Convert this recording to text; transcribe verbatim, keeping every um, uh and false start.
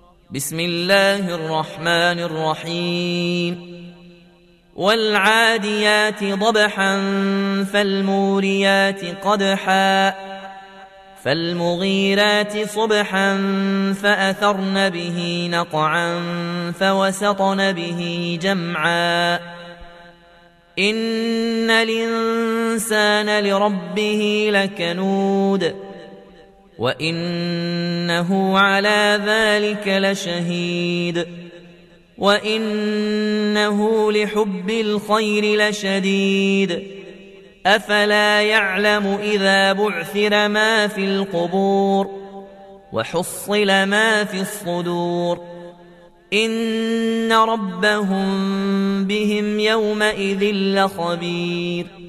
بسم الله الرحمن الرحيم والعاديات ضبحا فالموريات قدحا فالمغيرات صبحا فأثرن به نقعا فوسطن به جمعا إن الإنسان لربه لكنود وإنه على ذلك لشهيد وإنه لحب الخير لشديد أفلا يعلم إذا بعثر ما في القبور وحصل ما في الصدور إن ربهم بهم يومئذ لخبير